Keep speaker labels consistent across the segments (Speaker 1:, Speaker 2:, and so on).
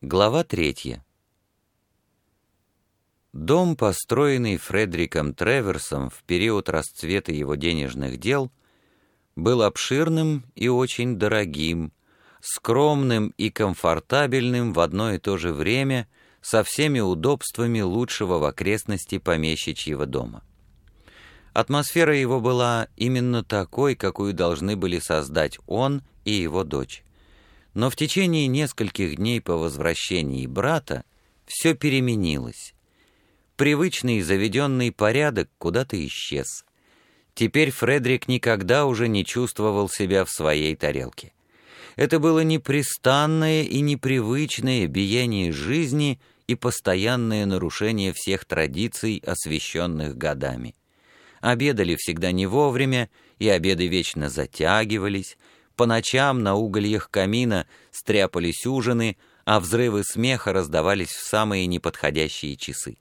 Speaker 1: Глава 3. Дом, построенный Фредериком Треверсом в период расцвета его денежных дел, был обширным и очень дорогим, скромным и комфортабельным в одно и то же время, со всеми удобствами лучшего в окрестности помещичьего дома. Атмосфера его была именно такой, какую должны были создать он и его дочь. Но в течение нескольких дней по возвращении брата все переменилось. Привычный заведенный порядок куда-то исчез. Теперь Фредерик никогда уже не чувствовал себя в своей тарелке. Это было непрестанное и непривычное биение жизни и постоянное нарушение всех традиций, освященных годами. Обедали всегда не вовремя, и обеды вечно затягивались. По ночам на угольях камина стряпались ужины, а взрывы смеха раздавались в самые неподходящие часы.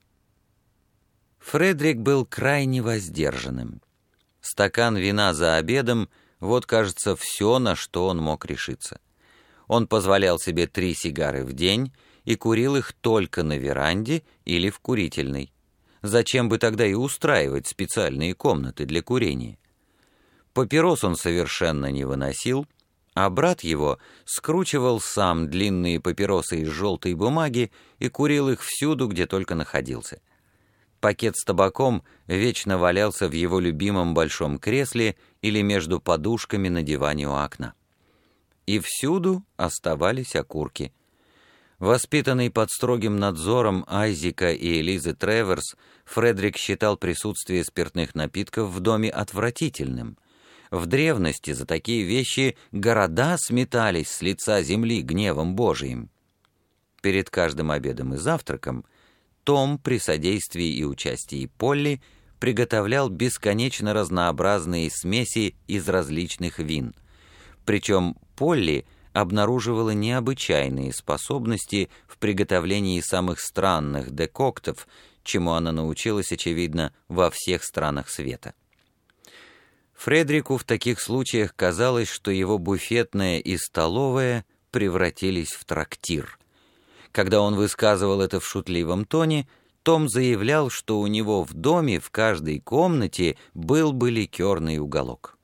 Speaker 1: Фредерик был крайне воздержанным. Стакан вина за обедом — вот, кажется, все, на что он мог решиться. Он позволял себе 3 сигары в день и курил их только на веранде или в курительной. Зачем бы тогда и устраивать специальные комнаты для курения? Папирос он совершенно не выносил, а брат его скручивал сам длинные папиросы из желтой бумаги и курил их всюду, где только находился. Пакет с табаком вечно валялся в его любимом большом кресле или между подушками на диване у окна. И всюду оставались окурки. Воспитанный под строгим надзором Айзека и Элизы Треверс, Фредерик считал присутствие спиртных напитков в доме отвратительным. В древности за такие вещи города сметались с лица земли гневом Божиим. Перед каждым обедом и завтраком Том при содействии и участии Полли приготовлял бесконечно разнообразные смеси из различных вин. Причем Полли обнаруживала необычайные способности в приготовлении самых странных декоктов, чему она научилась, очевидно, во всех странах света. Фредерику в таких случаях казалось, что его буфетная и столовая превратились в трактир. Когда он высказывал это в шутливом тоне, Том заявлял, что у него в доме в каждой комнате был бы ликерный уголок.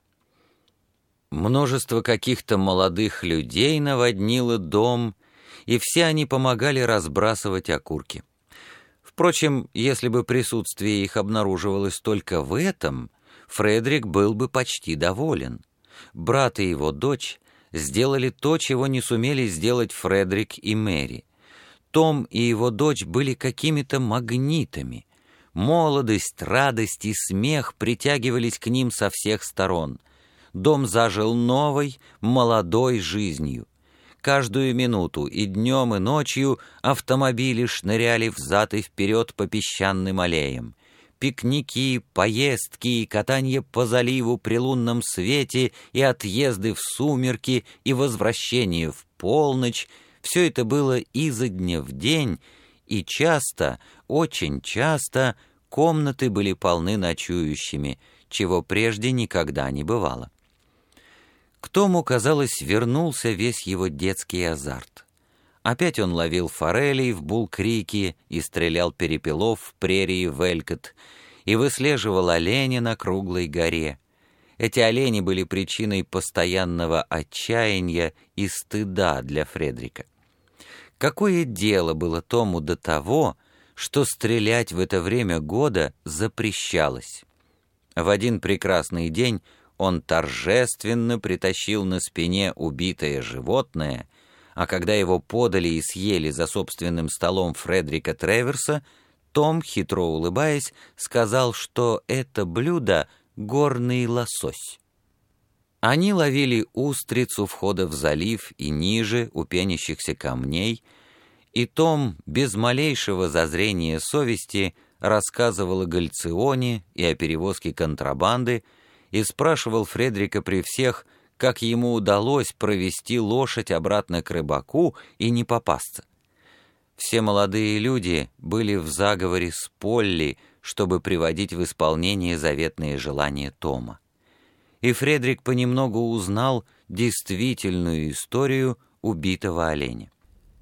Speaker 1: Множество каких-то молодых людей наводнило дом, и все они помогали разбрасывать окурки. Впрочем, если бы присутствие их обнаруживалось только в этом, Фредерик был бы почти доволен. Брат и его дочь сделали то, чего не сумели сделать Фредерик и Мэри. Том и его дочь были какими-то магнитами. Молодость, радость и смех притягивались к ним со всех сторон. Дом зажил новой, молодой жизнью. Каждую минуту и днем, и ночью автомобили шныряли взад и вперед по песчаным аллеям. Пикники, поездки, катанье по заливу при лунном свете и отъезды в сумерки и возвращение в полночь — все это было изо дня в день, и часто, очень часто комнаты были полны ночующими, чего прежде никогда не бывало. К Тому, казалось, вернулся весь его детский азарт. Опять он ловил форелей в Булл-Крике и стрелял перепелов в прерии Велькот, и выслеживал оленя на Круглой горе. Эти олени были причиной постоянного отчаяния и стыда для Фредерика. Какое дело было Тому до того, что стрелять в это время года запрещалось? В один прекрасный день он торжественно притащил на спине убитое животное, а когда его подали и съели за собственным столом Фредерика Треверса, Том, хитро улыбаясь, сказал, что это блюдо — горный лосось. Они ловили устриц у входа в залив и ниже, у пенящихся камней, и Том без малейшего зазрения совести рассказывал о галлеционе и о перевозке контрабанды и спрашивал Фредерика при всех, как ему удалось провести лошадь обратно к рыбаку и не попасться. Все молодые люди были в заговоре с Полли, чтобы приводить в исполнение заветные желания Тома. И Фредерик понемногу узнал действительную историю убитого оленя.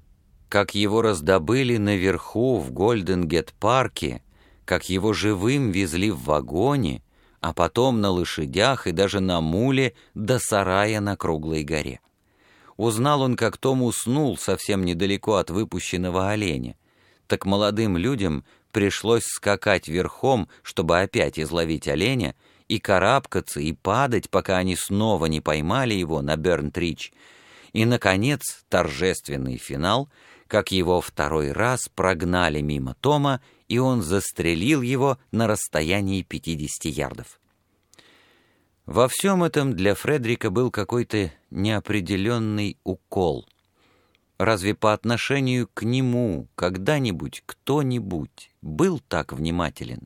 Speaker 1: как его раздобыли наверху в Гольден-Гет-парке, как его живым везли в вагоне, а потом на лошадях и даже на муле до сарая на Круглой горе. Узнал он, как Том уснул совсем недалеко от выпущенного оленя. Так молодым людям пришлось скакать верхом, чтобы опять изловить оленя, и карабкаться, и падать, пока они снова не поймали его на Бернт-Рич. И, наконец, торжественный финал, как его второй раз прогнали мимо Тома, и он застрелил его на расстоянии 50 ярдов. Во всем этом для Фредрика был какой-то неопределенный укол. Разве по отношению к нему когда-нибудь кто-нибудь был так внимателен?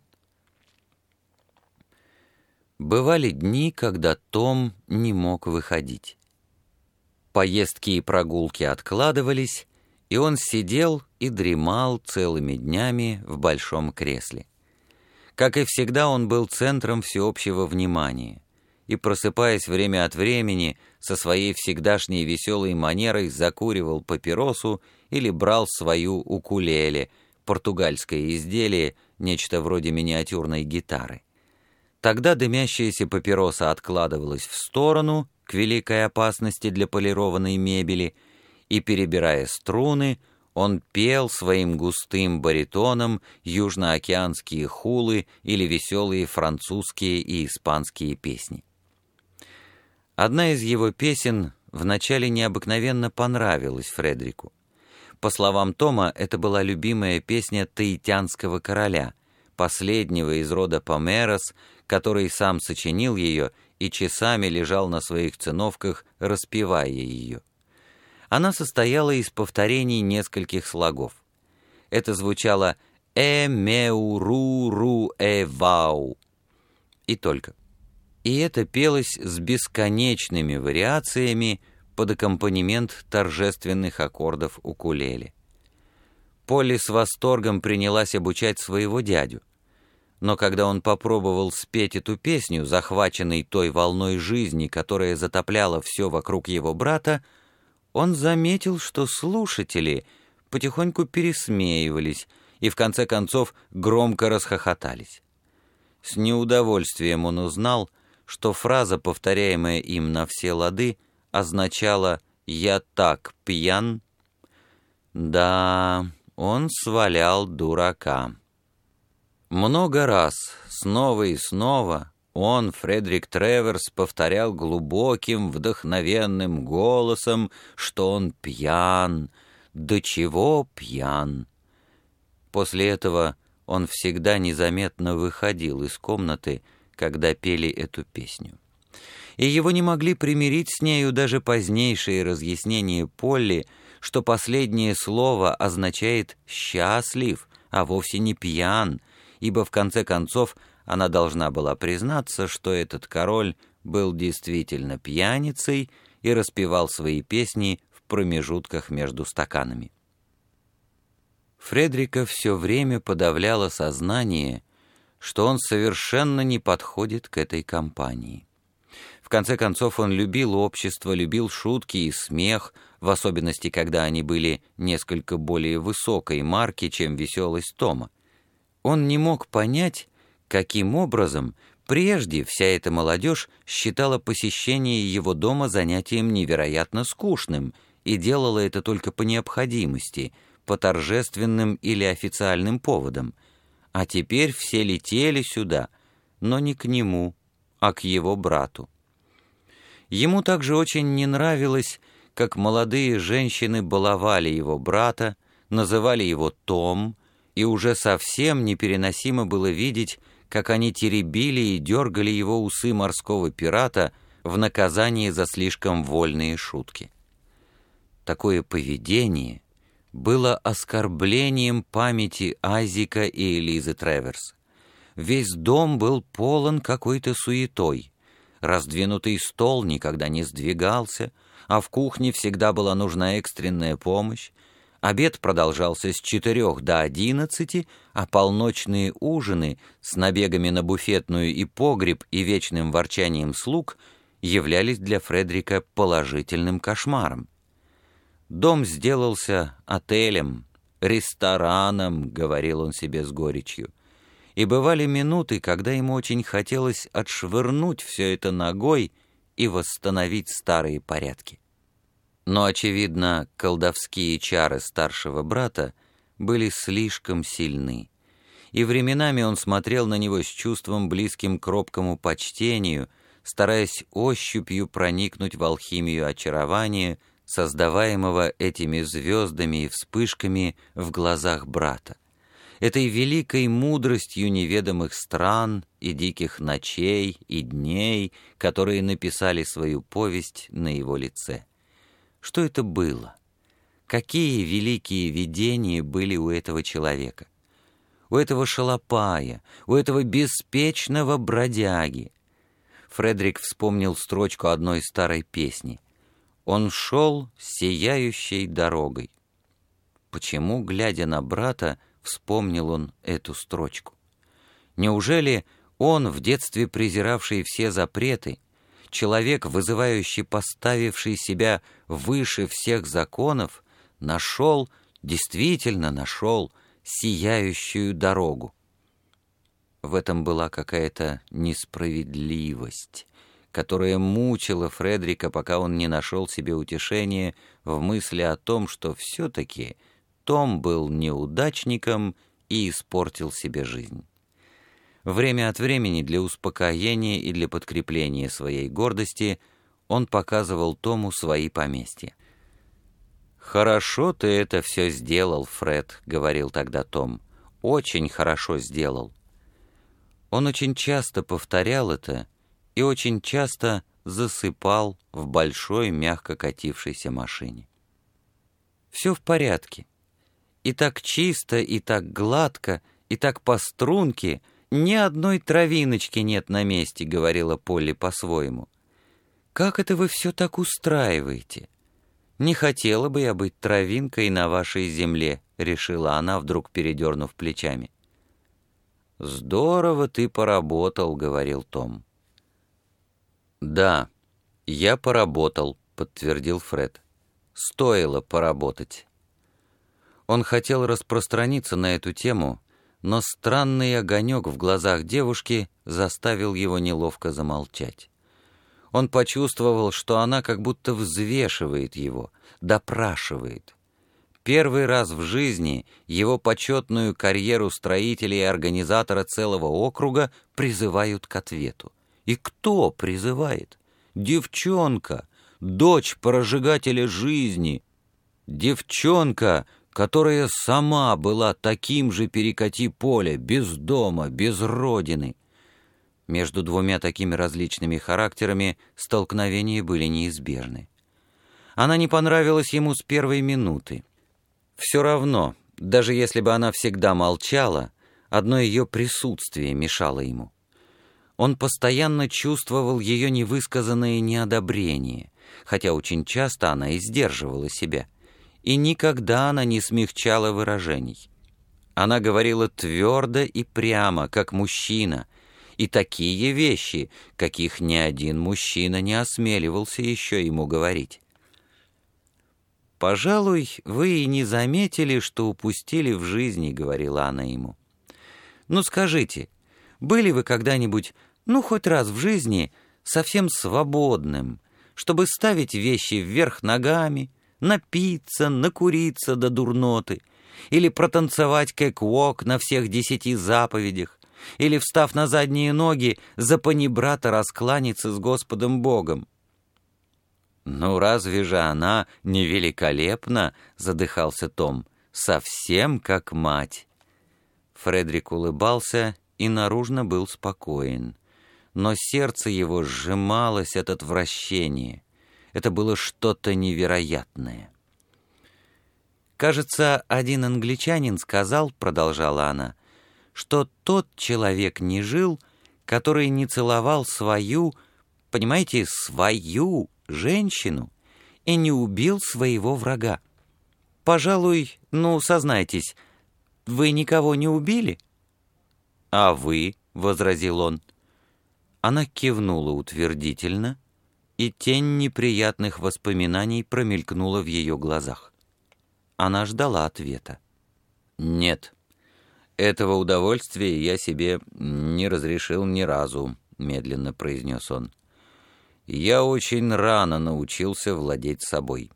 Speaker 1: Бывали дни, когда Том не мог выходить. Поездки и прогулки откладывались, и он сидел и дремал целыми днями в большом кресле. Как и всегда, он был центром всеобщего внимания, и, просыпаясь время от времени, со своей всегдашней веселой манерой закуривал папиросу или брал свою укулеле, португальское изделие, нечто вроде миниатюрной гитары. Тогда дымящаяся папироса откладывалась в сторону, к великой опасности для полированной мебели, и, перебирая струны, он пел своим густым баритоном южноокеанские хулы или веселые французские и испанские песни. Одна из его песен вначале необыкновенно понравилась Фредрику. По словам Тома, это была любимая песня таитянского короля, последнего из рода Померос, который сам сочинил ее и часами лежал на своих циновках, распевая ее. Она состояла из повторений нескольких слогов. Это звучало «э-меу-ру-ру-э-вау» и только. И это пелось с бесконечными вариациями под аккомпанемент торжественных аккордов укулеле. Полли с восторгом принялась обучать своего дядю. Но когда он попробовал спеть эту песню, захваченный той волной жизни, которая затопляла все вокруг его брата, он заметил, что слушатели потихоньку пересмеивались и в конце концов громко расхохотались. С неудовольствием он узнал, что фраза, повторяемая им на все лады, означала «я так пьян». Да, он свалял дурака. Много раз, снова и снова, он, Фредрик Треверс, повторял глубоким, вдохновенным голосом, что он пьян, до чего пьян. После этого он всегда незаметно выходил из комнаты, когда пели эту песню. И его не могли примирить с нею даже позднейшие разъяснения Полли, что последнее слово означает «счастлив», а вовсе не «пьян», ибо в конце концов она должна была признаться, что этот король был действительно пьяницей и распевал свои песни в промежутках между стаканами. Фредрика все время подавляло сознание, что он совершенно не подходит к этой компании. В конце концов, он любил общество, любил шутки и смех, в особенности, когда они были несколько более высокой марки, чем веселость Тома. Он не мог понять, каким образом прежде вся эта молодежь считала посещение его дома занятием невероятно скучным и делала это только по необходимости, по торжественным или официальным поводам, а теперь все летели сюда, но не к нему, а к его брату. Ему также очень не нравилось, как молодые женщины баловали его брата, называли его Том, и уже совсем непереносимо было видеть, как они теребили и дергали его усы морского пирата в наказание за слишком вольные шутки. Такое поведение было оскорблением памяти Айзека и Элизы Треверс. Весь дом был полон какой-то суетой. Раздвинутый стол никогда не сдвигался, а в кухне всегда была нужна экстренная помощь. Обед продолжался с 4 до 11, а полночные ужины с набегами на буфетную и погреб и вечным ворчанием слуг являлись для Фредрика положительным кошмаром. Дом сделался отелем, рестораном, говорил он себе с горечью. И бывали минуты, когда ему очень хотелось отшвырнуть все это ногой и восстановить старые порядки. Но, очевидно, колдовские чары старшего брата были слишком сильны, и временами он смотрел на него с чувством, близким к робкому почтению, стараясь ощупью проникнуть в алхимию очарования, создаваемого этими звездами и вспышками в глазах брата, этой великой мудростью неведомых стран и диких ночей и дней, которые написали свою повесть на его лице. Что это было? Какие великие видения были у этого человека? У этого шалопая, у этого беспечного бродяги. Фредерик вспомнил строчку одной старой песни. «Он шел сияющей дорогой». Почему, глядя на брата, вспомнил он эту строчку? Неужели он, в детстве презиравший все запреты, человек, вызывающий, поставивший себя выше всех законов, нашел, действительно нашел, сияющую дорогу? В этом была какая-то несправедливость, которая мучила Фредерика, пока он не нашел себе утешения в мысли о том, что все-таки Том был неудачником и испортил себе жизнь. Время от времени для успокоения и для подкрепления своей гордости он показывал Тому свои поместья. «Хорошо ты это все сделал, Фред», — говорил тогда Том. «Очень хорошо сделал». Он очень часто повторял это и очень часто засыпал в большой мягко катившейся машине. «Все в порядке. И так чисто, и так гладко, и так по струнке, ни одной травиночки нет на месте», — говорила Полли по-своему. «Как это вы все так устраиваете? Не хотела бы я быть травинкой на вашей земле», — решила она, вдруг передернув плечами. «Здорово ты поработал», — говорил Том. «Да, я поработал», — подтвердил Фред. «Стоило поработать». Он хотел распространиться на эту тему, но странный огонек в глазах девушки заставил его неловко замолчать. Он почувствовал, что она как будто взвешивает его, допрашивает. Первый раз в жизни его почетную карьеру строителя и организатора целого округа призывают к ответу. И кто призывает? Девчонка, дочь прожигателя жизни. Девчонка, которая сама была таким же перекати поле, без дома, без родины. Между двумя такими различными характерами столкновения были неизбежны. Она не понравилась ему с первой минуты. Все равно, даже если бы она всегда молчала, одно ее присутствие мешало ему. Он постоянно чувствовал ее невысказанное неодобрение, хотя очень часто она и сдерживала себя, и никогда она не смягчала выражений. Она говорила твердо и прямо, как мужчина, и такие вещи, каких ни один мужчина не осмеливался еще ему говорить. «Пожалуй, вы и не заметили, что упустили в жизни», — говорила она ему. «Ну скажите, были вы когда-нибудь, хоть раз в жизни, совсем свободным, чтобы ставить вещи вверх ногами, напиться, накуриться до дурноты, или протанцевать кэк-вок на всех 10 заповедях, или, встав на задние ноги, за панибрата раскланяться с Господом Богом?» «Ну разве же она не великолепна?» — задыхался Том. «Совсем как мать». Фредерик улыбался и наружно был спокоен, но сердце его сжималось от отвращения. Это было что-то невероятное. «Кажется, один англичанин сказал, — продолжала она, — что тот человек не жил, который не целовал свою, понимаете, свою женщину и не убил своего врага. Пожалуй, сознайтесь, вы никого не убили?» «А вы?» — возразил он. Она кивнула утвердительно, и тень неприятных воспоминаний промелькнула в ее глазах. Она ждала ответа. «Нет, этого удовольствия я себе не разрешил ни разу», — медленно произнес он. «Я очень рано научился владеть собой».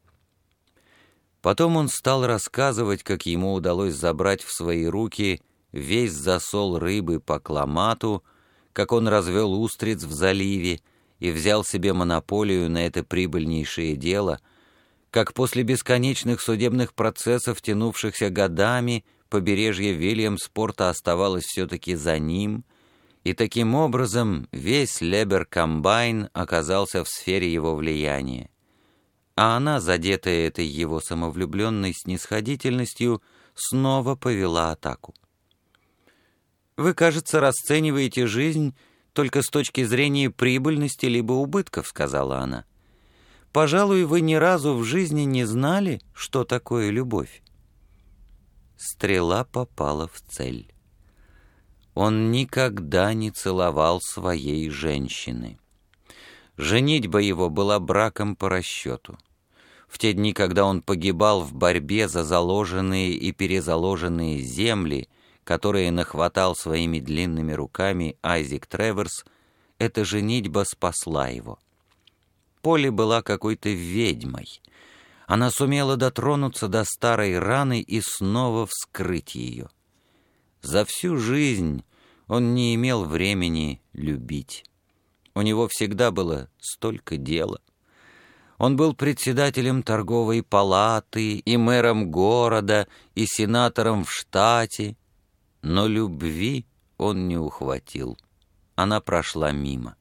Speaker 1: Потом он стал рассказывать, как ему удалось забрать в свои руки весь засол рыбы по Кламату, как он развел устриц в заливе и взял себе монополию на это прибыльнейшее дело, как после бесконечных судебных процессов, тянувшихся годами, побережье Вильямспорта оставалось все-таки за ним, и таким образом весь Лебер-комбайн оказался в сфере его влияния. А она, задетая этой его самовлюбленной снисходительностью, снова повела атаку. «Вы, кажется, расцениваете жизнь только с точки зрения прибыльности либо убытков», — сказала она. «Пожалуй, вы ни разу в жизни не знали, что такое любовь». Стрела попала в цель. Он никогда не целовал своей женщины. Женитьба его была браком по расчету. В те дни, когда он погибал в борьбе за заложенные и перезаложенные земли, которые нахватал своими длинными руками Айзек Треверс, эта женитьба спасла его. Полли была какой-то ведьмой. Она сумела дотронуться до старой раны и снова вскрыть ее. За всю жизнь он не имел времени любить. У него всегда было столько дела. Он был председателем торговой палаты и мэром города, и сенатором в штате, но любви он не ухватил. Она прошла мимо.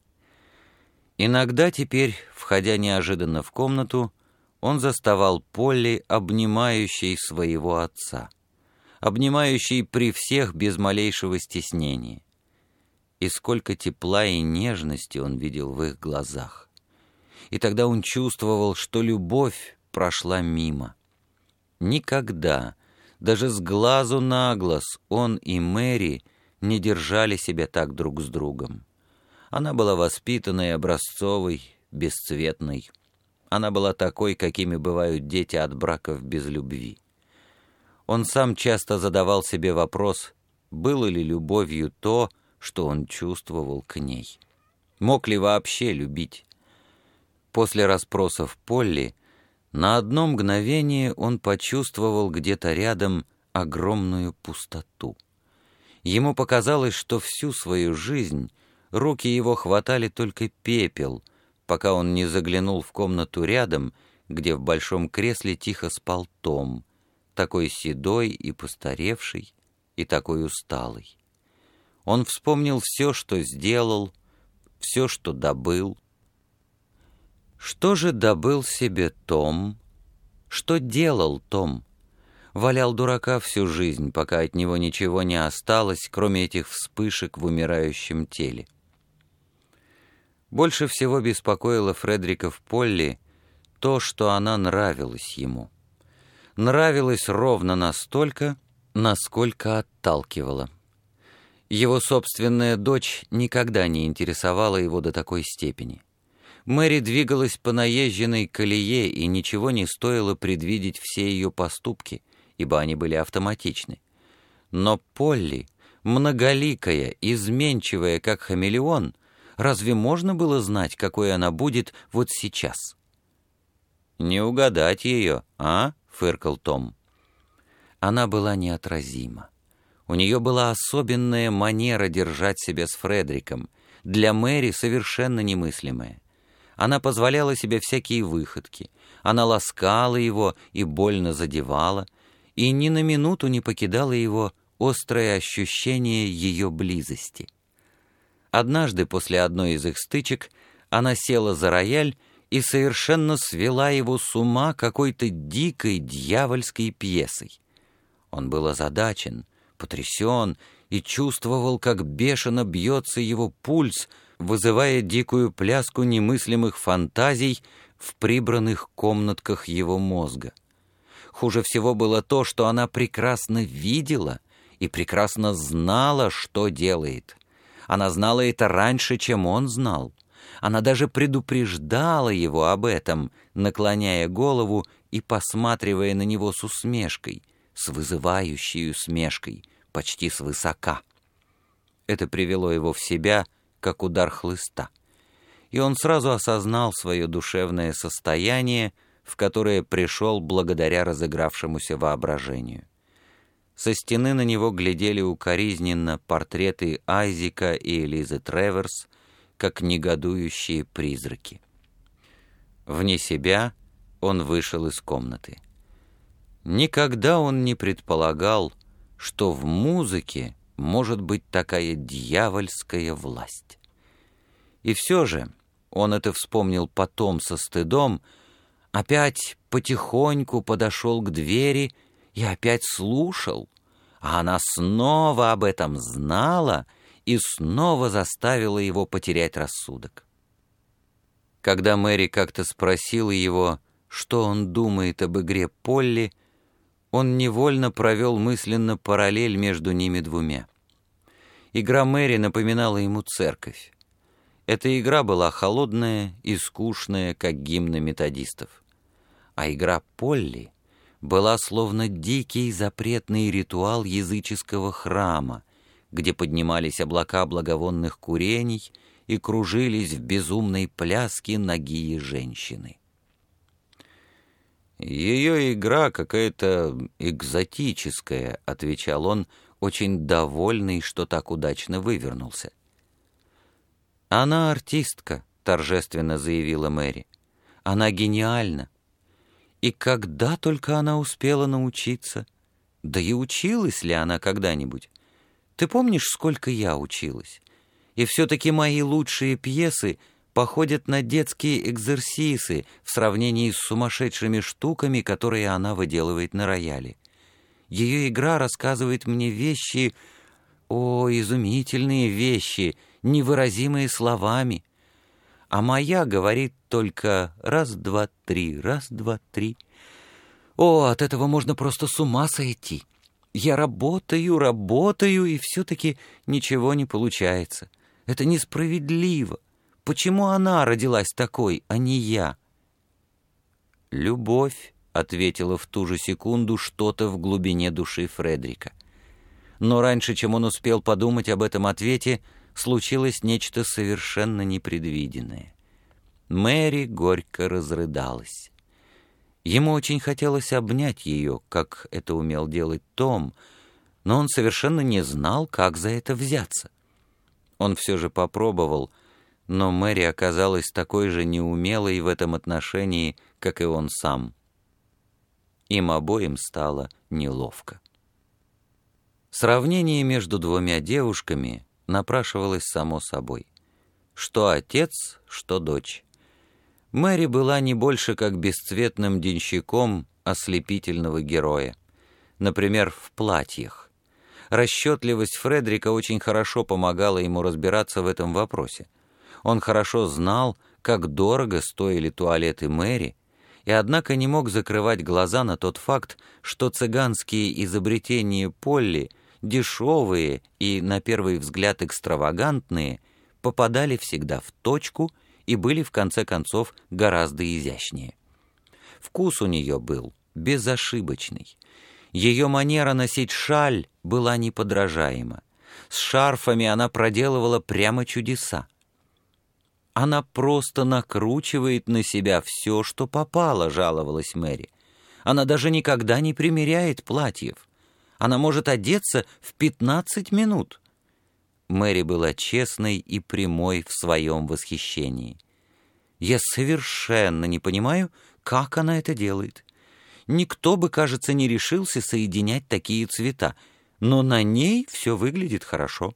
Speaker 1: Иногда теперь, входя неожиданно в комнату, он заставал Полли, обнимающей своего отца, обнимающей при всех без малейшего стеснения. И сколько тепла и нежности он видел в их глазах. И тогда он чувствовал, что любовь прошла мимо. Никогда, даже с глазу на глаз, он и Мэри не держали себя так друг с другом. Она была воспитанной, образцовой, бесцветной. Она была такой, какими бывают дети от браков без любви. Он сам часто задавал себе вопрос, было ли любовью то, что он чувствовал к ней. Мог ли вообще любить? После расспросов Полли на одно мгновение он почувствовал где-то рядом огромную пустоту. Ему показалось, что всю свою жизнь руки его хватали только пепел, пока он не заглянул в комнату рядом, где в большом кресле тихо спал Том, такой седой и постаревший, и такой усталый. Он вспомнил все, что сделал, все, что добыл. Что же добыл себе Том? Что делал Том? Валял дурака всю жизнь, пока от него ничего не осталось, кроме этих вспышек в умирающем теле. Больше всего беспокоило Фредерика в Полли то, что она нравилась ему. Нравилась ровно настолько, насколько отталкивала. Его собственная дочь никогда не интересовала его до такой степени. Мэри двигалась по наезженной колее, и ничего не стоило предвидеть все ее поступки, ибо они были автоматичны. Но Полли, многоликая, изменчивая, как хамелеон, разве можно было знать, какой она будет вот сейчас? «Не угадать ее, а?» — фыркал Том. Она была неотразима. У нее была особенная манера держать себя с Фредериком, для Мэри совершенно немыслимая. Она позволяла себе всякие выходки, она ласкала его и больно задевала, и ни на минуту не покидало его острое ощущение ее близости. Однажды после одной из их стычек она села за рояль и совершенно свела его с ума какой-то дикой дьявольской пьесой. Он был озадачен, потрясен и чувствовал, как бешено бьется его пульс, вызывая дикую пляску немыслимых фантазий в прибранных комнатках его мозга. Хуже всего было то, что она прекрасно видела и прекрасно знала, что делает. Она знала это раньше, чем он знал. Она даже предупреждала его об этом, наклоняя голову и посматривая на него с усмешкой, с вызывающей усмешкой, почти свысока. Это привело его в себя, как удар хлыста, и он сразу осознал свое душевное состояние, в которое пришел благодаря разыгравшемуся воображению. Со стены на него глядели укоризненно портреты Айзека и Элизы Треверс, как негодующие призраки. Вне себя он вышел из комнаты. Никогда он не предполагал, что в музыке может быть такая дьявольская власть. И все же, он это вспомнил потом со стыдом, опять потихоньку подошел к двери и опять слушал, а она снова об этом знала и снова заставила его потерять рассудок. Когда Мэри как-то спросила его, что он думает об игре Полли, он невольно провел мысленно параллель между ними двумя. Игра Мэри напоминала ему церковь. Эта игра была холодная и скучная, как гимны методистов. А игра Полли была словно дикий запретный ритуал языческого храма, где поднимались облака благовонных курений и кружились в безумной пляске нагие женщины. «Ее игра какая-то экзотическая», — отвечал он, очень довольный, что так удачно вывернулся. «Она артистка», — торжественно заявила Мэри. «Она гениальна. И когда только она успела научиться? Да и училась ли она когда-нибудь? Ты помнишь, сколько я училась? И все-таки мои лучшие пьесы походят на детские экзерсисы в сравнении с сумасшедшими штуками, которые она выделывает на рояле. Ее игра рассказывает мне вещи, изумительные вещи, невыразимые словами. А моя говорит только раз, два, три, раз, два, три. От этого можно просто с ума сойти. Я работаю, и все-таки ничего не получается. Это несправедливо. Почему она родилась такой, а не я?» «Любовь», — ответила в ту же секунду что-то в глубине души Фредрика. Но раньше, чем он успел подумать об этом ответе, случилось нечто совершенно непредвиденное. Мэри горько разрыдалась. Ему очень хотелось обнять ее, как это умел делать Том, но он совершенно не знал, как за это взяться. Он все же попробовал, но Мэри оказалась такой же неумелой в этом отношении, как и он сам. Им обоим стало неловко. Сравнение между двумя девушками напрашивалось само собой. Что отец, что дочь. Мэри была не больше как бесцветным денщиком ослепительного героя. Например, в платьях. Расчетливость Фредрика очень хорошо помогала ему разбираться в этом вопросе. Он хорошо знал, как дорого стоили туалеты Мэри, и однако не мог закрывать глаза на тот факт, что цыганские изобретения Полли, дешевые и, на первый взгляд, экстравагантные, попадали всегда в точку и были, в конце концов, гораздо изящнее. Вкус у нее был безошибочный. Ее манера носить шаль была неподражаема. С шарфами она проделывала прямо чудеса. «Она просто накручивает на себя все, что попало», — жаловалась Мэри. «Она даже никогда не примеряет платьев. Она может одеться в 15 минут». Мэри была честной и прямой в своем восхищении. «Я совершенно не понимаю, как она это делает. Никто бы, кажется, не решился соединять такие цвета, но на ней все выглядит хорошо».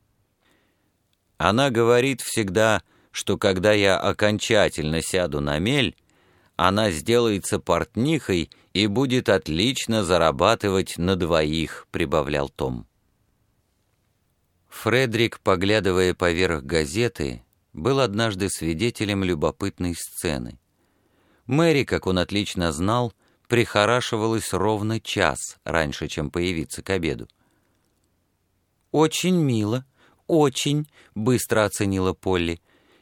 Speaker 1: Она говорит всегда, что когда я окончательно сяду на мель, она сделается портнихой и будет отлично зарабатывать на двоих», — прибавлял Том. Фредрик, поглядывая поверх газеты, был однажды свидетелем любопытной сцены. Мэри, как он отлично знал, прихорашивалась ровно час раньше, чем появиться к обеду. «Очень мило, очень», — быстро оценила Полли.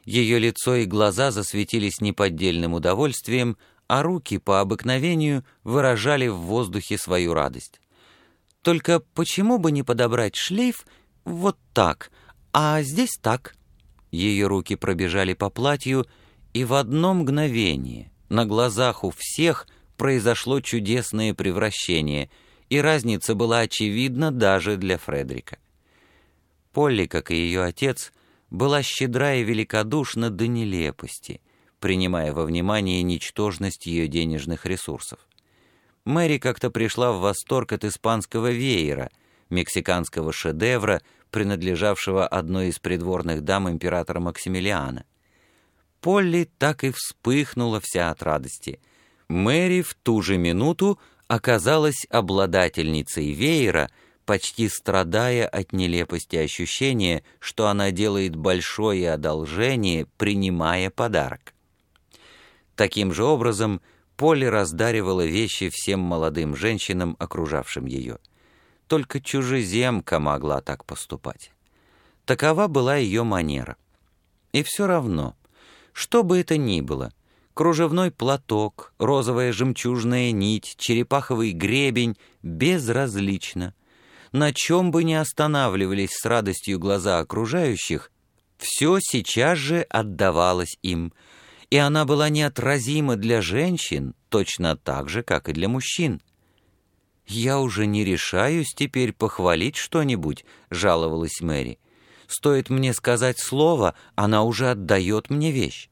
Speaker 1: Ее лицо и глаза засветились неподдельным удовольствием, а руки по обыкновению выражали в воздухе свою радость. «Только почему бы не подобрать шлейф вот так, а здесь так?» Ее руки пробежали по платью, и в одно мгновение на глазах у всех произошло чудесное превращение, и разница была очевидна даже для Фредрика. Полли, как и ее отец, была щедра и великодушна до нелепости, принимая во внимание ничтожность ее денежных ресурсов. Мэри как-то пришла в восторг от испанского веера, мексиканского шедевра, принадлежавшего одной из придворных дам императора Максимилиана. Полли так и вспыхнула вся от радости. Мэри в ту же минуту оказалась обладательницей веера, почти страдая от нелепости ощущения, что она делает большое одолжение, принимая подарок. Таким же образом Полли раздаривала вещи всем молодым женщинам, окружавшим ее. Только чужеземка могла так поступать. Такова была ее манера. И все равно, что бы это ни было, кружевной платок, розовая жемчужная нить, черепаховый гребень — безразлично. На чем бы ни останавливались с радостью глаза окружающих, все сейчас же отдавалось им, и она была неотразима для женщин точно так же, как и для мужчин. «Я уже не решаюсь теперь похвалить что-нибудь», — жаловалась Мэри. «Стоит мне сказать слово, она уже отдает мне вещь».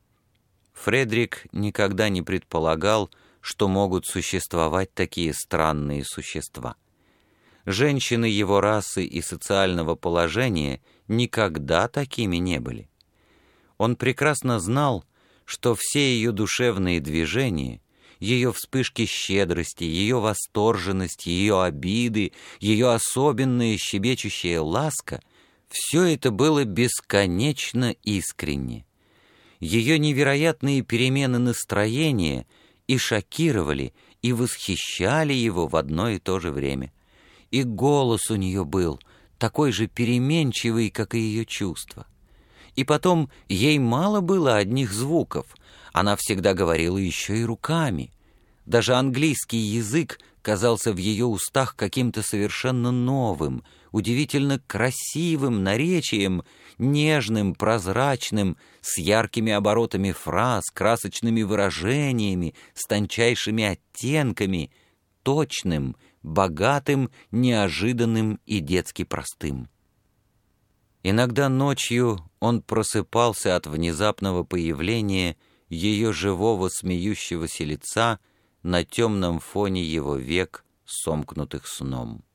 Speaker 1: Фредрик никогда не предполагал, что могут существовать такие странные существа. Женщины его расы и социального положения никогда такими не были. Он прекрасно знал, что все ее душевные движения, ее вспышки щедрости, ее восторженность, ее обиды, ее особенная щебечущая ласка — все это было бесконечно искренне. Ее невероятные перемены настроения и шокировали, и восхищали его в одно и то же время. И голос у нее был такой же переменчивый, как и ее чувства. И потом ей мало было одних звуков, она всегда говорила еще и руками. Даже английский язык казался в ее устах каким-то совершенно новым, удивительно красивым наречием, нежным, прозрачным, с яркими оборотами фраз, красочными выражениями, с тончайшими оттенками, точным, богатым, неожиданным и детски простым. Иногда ночью он просыпался от внезапного появления ее живого смеющегося лица на темном фоне его век, сомкнутых сном.